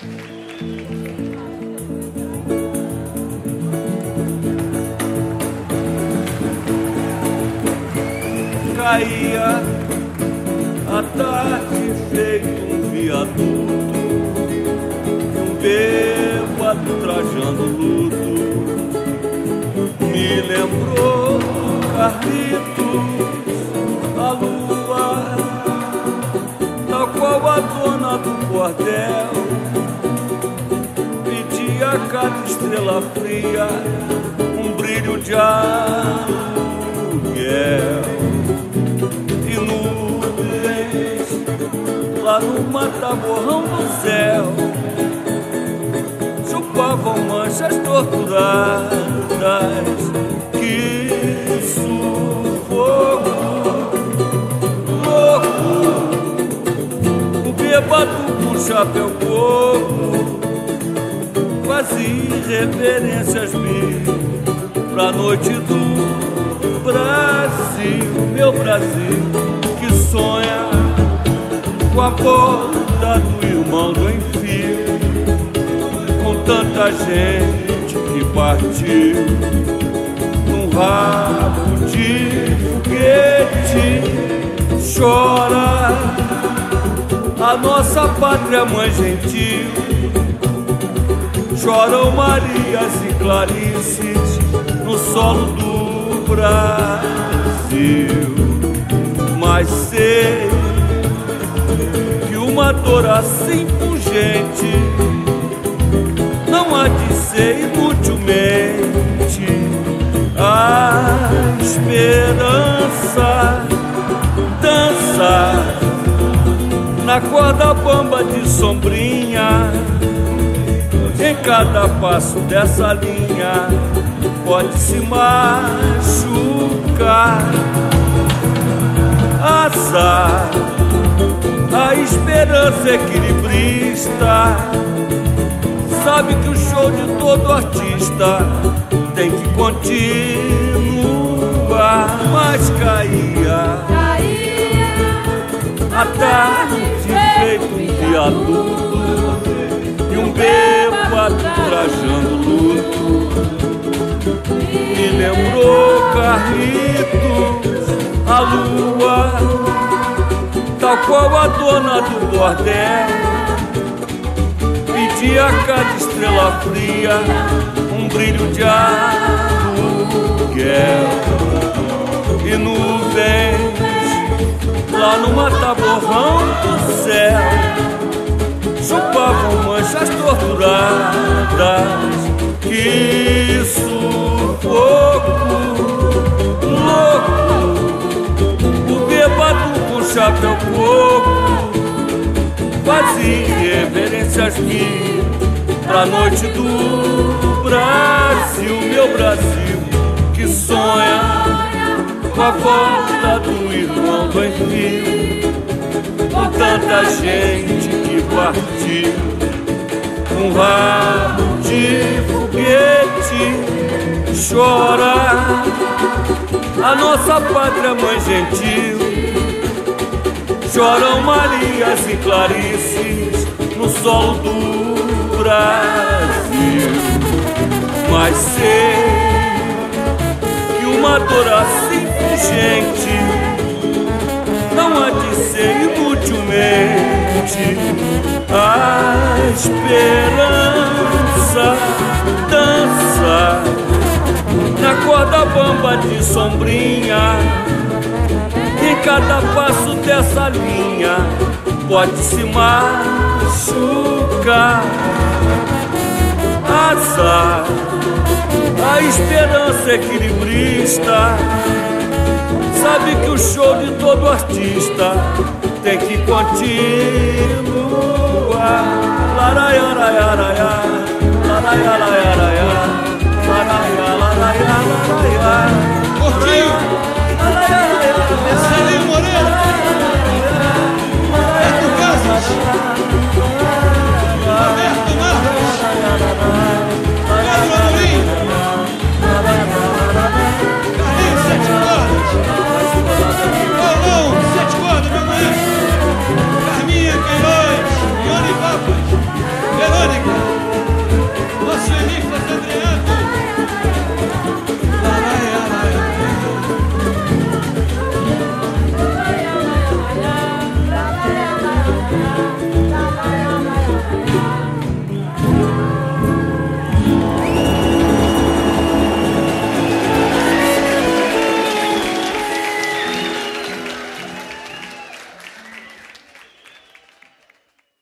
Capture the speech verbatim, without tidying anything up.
Caía a tarde feito um viaduto, um bêbado trajando luto me lembrou Carlitos, a lua, tal qual a dona do bordel pedia a cada estrela fria um brilho de aluguel. E nuvens lá no mataborrão do céu chupavam manchas torturadas. Que sufoco louco, o bêbado com chapéu coco fazia reverências mil pra noite do Brasil, meu Brasil, que sonha com a borda do irmão do enfio, com tanta gente que partiu num rabo de foguete. Chora a nossa pátria mãe gentil, choram Marias e Clarices no solo do Brasil. Mas sei que uma dor assim pungente não há de ser inutilmente a esperança dança na corda bamba de sombrinha. Em cada passo dessa linha pode se machucar. Azar, a esperança equilibrista sabe que o show de todo artista tem que continuar. Mas caía, caía a tarde feito um viaduto e um bêbado trajando luto me lembrou Carlitos, a lua, tal qual a dona do bordel pedia a cada estrela fria um brilho de aluguel. E nuvens lá no mataborrão do céu chupavam manchas torturadas. Que sufoco louco, o bêbado com chapéu coco fazia reverências mil pra noite do Brasil, meu Brasil, que sonha com a volta do irmão do enfio, com tanta gente que partiu um rabo de foguete. Chora a nossa pátria mãe gentil, choram Marias e Clarices no solo do Brasil. Mas sei que uma dor assim pungente não há de ser inutilmente a esperança dança na corda bamba de sombrinha. Em cada passo dessa linha pode se machucar. Azar, a esperança equilibrista sabe que o show de todo artista tem que continuar. Laraiaraiaraia, laraiaraiaraia.